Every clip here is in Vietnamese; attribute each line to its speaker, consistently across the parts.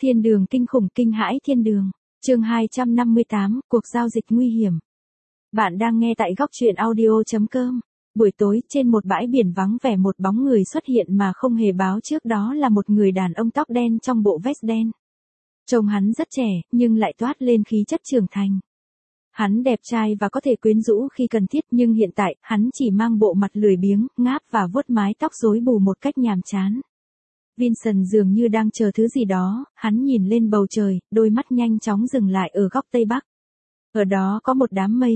Speaker 1: Thiên đường kinh khủng kinh hãi thiên đường. Chương 258, cuộc giao dịch nguy hiểm. Bạn đang nghe tại góc truyện audio.com. Buổi tối, trên một bãi biển vắng vẻ một bóng người xuất hiện mà không hề báo trước, đó là một người đàn ông tóc đen trong bộ vest đen. Trông hắn rất trẻ, nhưng lại toát lên khí chất trưởng thành. Hắn đẹp trai và có thể quyến rũ khi cần thiết, nhưng hiện tại, hắn chỉ mang bộ mặt lười biếng, ngáp và vuốt mái tóc rối bù một cách nhàm chán. Vincent dường như đang chờ thứ gì đó, hắn nhìn lên bầu trời, đôi mắt nhanh chóng dừng lại ở góc Tây Bắc. Ở đó có một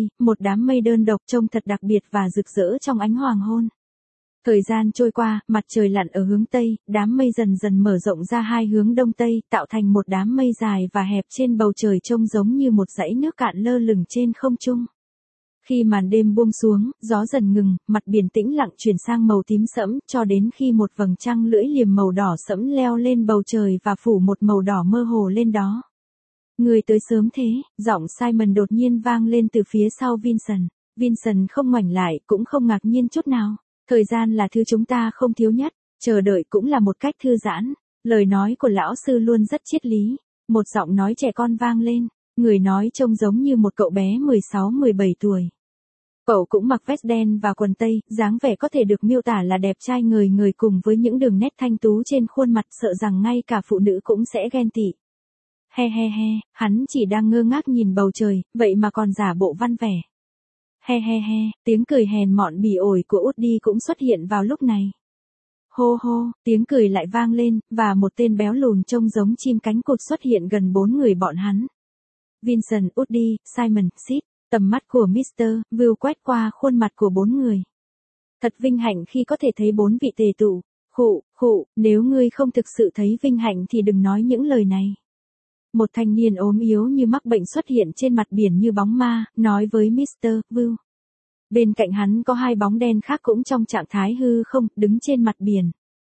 Speaker 1: đám mây đơn độc trông thật đặc biệt và rực rỡ trong ánh hoàng hôn. Thời gian trôi qua, mặt trời lặn ở hướng Tây, đám mây dần dần mở rộng ra hai hướng Đông Tây, tạo thành một đám mây dài và hẹp trên bầu trời trông giống như một dãy nước cạn lơ lửng trên không trung. Khi màn đêm buông xuống, gió dần ngừng, mặt biển tĩnh lặng chuyển sang màu tím sẫm, cho đến khi một vầng trăng lưỡi liềm màu đỏ sẫm leo lên bầu trời và phủ một màu đỏ mơ hồ lên đó. Người tới sớm thế, giọng Simon đột nhiên vang lên từ phía sau Vincent. Vincent không ngoảnh lại, cũng không ngạc nhiên chút nào. Thời gian là thứ chúng ta không thiếu nhất, chờ đợi cũng là một cách thư giãn. Lời nói của lão sư luôn rất triết lý. Một giọng nói trẻ con vang lên, người nói trông giống như một cậu bé 16-17 tuổi. Cậu cũng mặc vest đen và quần tây, dáng vẻ có thể được miêu tả là đẹp trai ngời ngời cùng với những đường nét thanh tú trên khuôn mặt, sợ rằng ngay cả phụ nữ cũng sẽ ghen tị. He, hắn chỉ đang ngơ ngác nhìn bầu trời, vậy mà còn giả bộ văn vẻ. He, tiếng cười hèn mọn bỉ ổi của Woody cũng xuất hiện vào lúc này. Hô, tiếng cười lại vang lên, và một tên béo lùn trông giống chim cánh cụt xuất hiện gần bốn người bọn hắn. Vincent, Woody, Simon, Sid. Tầm mắt của Mr. Will quét qua khuôn mặt của bốn người. Thật vinh hạnh khi có thể thấy bốn vị tề tụ. Khụ, nếu ngươi không thực sự thấy vinh hạnh thì đừng nói những lời này. Một thanh niên ốm yếu như mắc bệnh xuất hiện trên mặt biển như bóng ma, nói với Mr. Will. Bên cạnh hắn có hai bóng đen khác cũng trong trạng thái hư không, đứng trên mặt biển.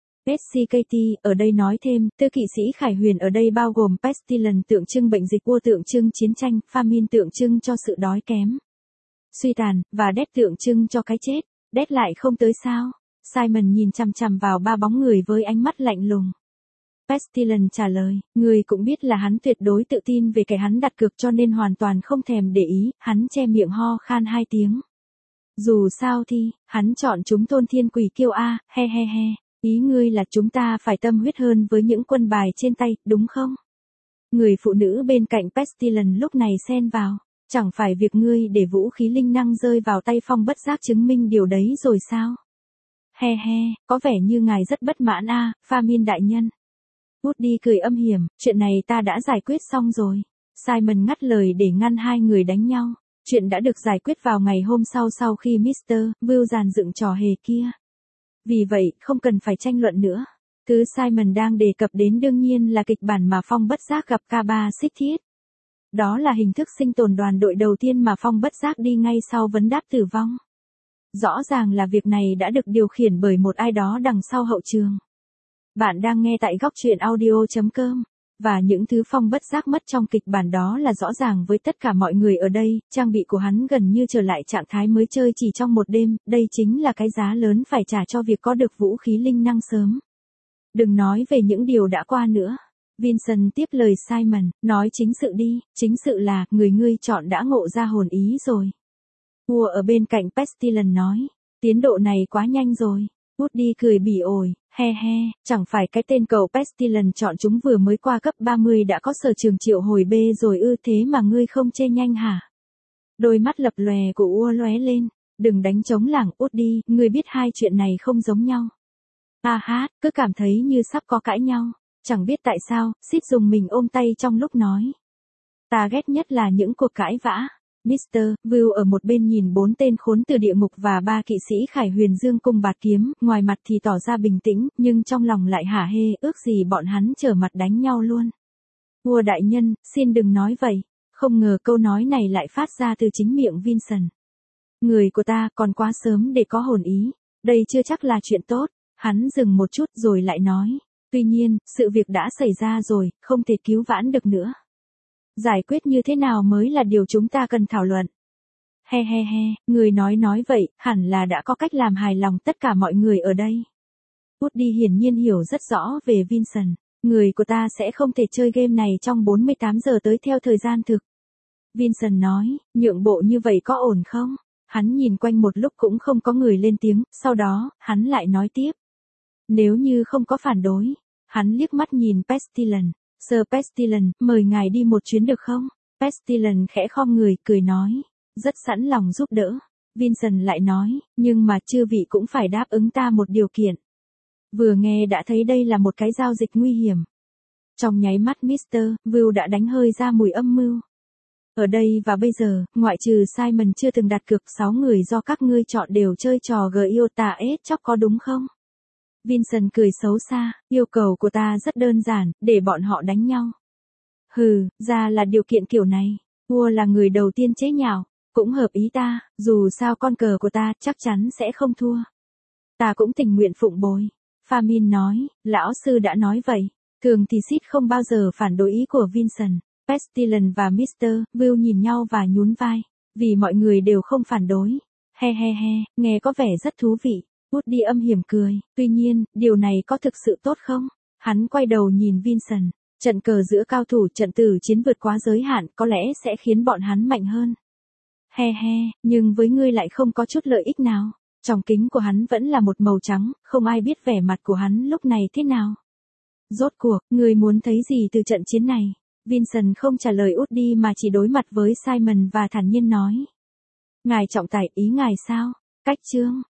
Speaker 1: SCKT, ở đây nói thêm, tư kỵ sĩ Khải Huyền ở đây bao gồm Pestilence tượng trưng bệnh dịch, War tượng trưng chiến tranh, Famine tượng trưng cho sự đói kém, suy tàn, và Death tượng trưng cho cái chết. Death lại không tới sao? Simon nhìn chằm chằm vào ba bóng người với ánh mắt lạnh lùng. Pestilence trả lời, người cũng biết là hắn tuyệt đối tự tin về cái hắn đặt cược cho nên hoàn toàn không thèm để ý, hắn che miệng ho khan hai tiếng. Dù sao thì, hắn chọn chúng thôn thiên quỷ kiêu a, he. Ý ngươi là chúng ta phải tâm huyết hơn với những quân bài trên tay, đúng không? Người phụ nữ bên cạnh Pestilence lúc này xen vào. Chẳng phải việc ngươi để vũ khí linh năng rơi vào tay Phong Bất Giác chứng minh điều đấy rồi sao? He, có vẻ như ngài rất bất mãn a, Famine đại nhân. Woody cười âm hiểm, chuyện này ta đã giải quyết xong rồi. Simon ngắt lời để ngăn hai người đánh nhau. Chuyện đã được giải quyết vào ngày hôm sau khi Mr. Will dàn dựng trò hề kia. Vì vậy, không cần phải tranh luận nữa. Thứ Simon đang đề cập đến đương nhiên là kịch bản mà Phong Bất Giác gặp K3 Xích Thiết. Đó là hình thức sinh tồn đoàn đội đầu tiên mà Phong Bất Giác đi ngay sau vấn đáp tử vong. Rõ ràng là việc này đã được điều khiển bởi một ai đó đằng sau hậu trường. Bạn đang nghe tại góc truyện audio.com. Và những thứ Phong Bất Giác mất trong kịch bản đó là rõ ràng với tất cả mọi người ở đây, trang bị của hắn gần như trở lại trạng thái mới chơi chỉ trong một đêm, đây chính là cái giá lớn phải trả cho việc có được vũ khí linh năng sớm. Đừng nói về những điều đã qua nữa. Vincent tiếp lời Simon, nói chính sự đi, chính sự là, ngươi chọn đã ngộ ra hồn ý rồi. Vua ở bên cạnh Pestilence nói, tiến độ này quá nhanh rồi. Woody cười bỉ ổi, he, chẳng phải cái tên cậu Pestilence chọn chúng vừa mới qua cấp 30 đã có sở trường triệu hồi B rồi ư, thế mà ngươi không chê nhanh hả? Đôi mắt lập lòe của Ua lóe lên, đừng đánh trống lảng Woody, ngươi biết hai chuyện này không giống nhau. Cứ cảm thấy như sắp có cãi nhau, chẳng biết tại sao, Sid dùng mình ôm tay trong lúc nói. Ta ghét nhất là những cuộc cãi vã. Mr. Will ở một bên nhìn bốn tên khốn từ địa ngục và ba kỵ sĩ Khải Huyền dương cung bạt kiếm, ngoài mặt thì tỏ ra bình tĩnh, nhưng trong lòng lại hả hê, ước gì bọn hắn trở mặt đánh nhau luôn. Vua đại nhân, xin đừng nói vậy. Không ngờ câu nói này lại phát ra từ chính miệng Vincent. Người của ta còn quá sớm để có hồn ý, đây chưa chắc là chuyện tốt. Hắn dừng một chút rồi lại nói. Tuy nhiên, sự việc đã xảy ra rồi, không thể cứu vãn được nữa. Giải quyết như thế nào mới là điều chúng ta cần thảo luận. He, người nói vậy, hẳn là đã có cách làm hài lòng tất cả mọi người ở đây. Woody hiển nhiên hiểu rất rõ về Vincent. Người của ta sẽ không thể chơi game này trong 48 giờ tới theo thời gian thực. Vincent nói, nhượng bộ như vậy có ổn không? Hắn nhìn quanh một lúc cũng không có người lên tiếng, sau đó, hắn lại nói tiếp. Nếu như không có phản đối, hắn liếc mắt nhìn Pestilence. Sir Pestilence, mời ngài đi một chuyến được không? Pestilence khẽ khom người, cười nói, rất sẵn lòng giúp đỡ. Vincent lại nói, nhưng mà chư vị cũng phải đáp ứng ta một điều kiện. Vừa nghe đã thấy đây là một cái giao dịch nguy hiểm. Trong nháy mắt Mr. Will đã đánh hơi ra mùi âm mưu. Ở đây và bây giờ, ngoại trừ Simon chưa từng đặt cược 6 người do các ngươi chọn đều chơi trò Giota chóc có đúng không? Vincent cười xấu xa, yêu cầu của ta rất đơn giản, để bọn họ đánh nhau. Hừ, ra là điều kiện kiểu này. Vua là người đầu tiên chế nhạo, cũng hợp ý ta, dù sao con cờ của ta chắc chắn sẽ không thua. Ta cũng tình nguyện phụng bồi. Famin nói, lão sư đã nói vậy. Thường thì Sid không bao giờ phản đối ý của Vincent. Pestilence và Mr. Will nhìn nhau và nhún vai, vì mọi người đều không phản đối. He, nghe có vẻ rất thú vị. Woody âm hiểm cười, tuy nhiên, điều này có thực sự tốt không? Hắn quay đầu nhìn Vincent, trận cờ giữa cao thủ trận tử chiến vượt quá giới hạn có lẽ sẽ khiến bọn hắn mạnh hơn. He, nhưng với ngươi lại không có chút lợi ích nào. Trong kính của hắn vẫn là một màu trắng, không ai biết vẻ mặt của hắn lúc này thế nào. Rốt cuộc, ngươi muốn thấy gì từ trận chiến này? Vincent không trả lời Woody mà chỉ đối mặt với Simon và thản nhiên nói. Ngài trọng tài ý ngài sao? Cách chương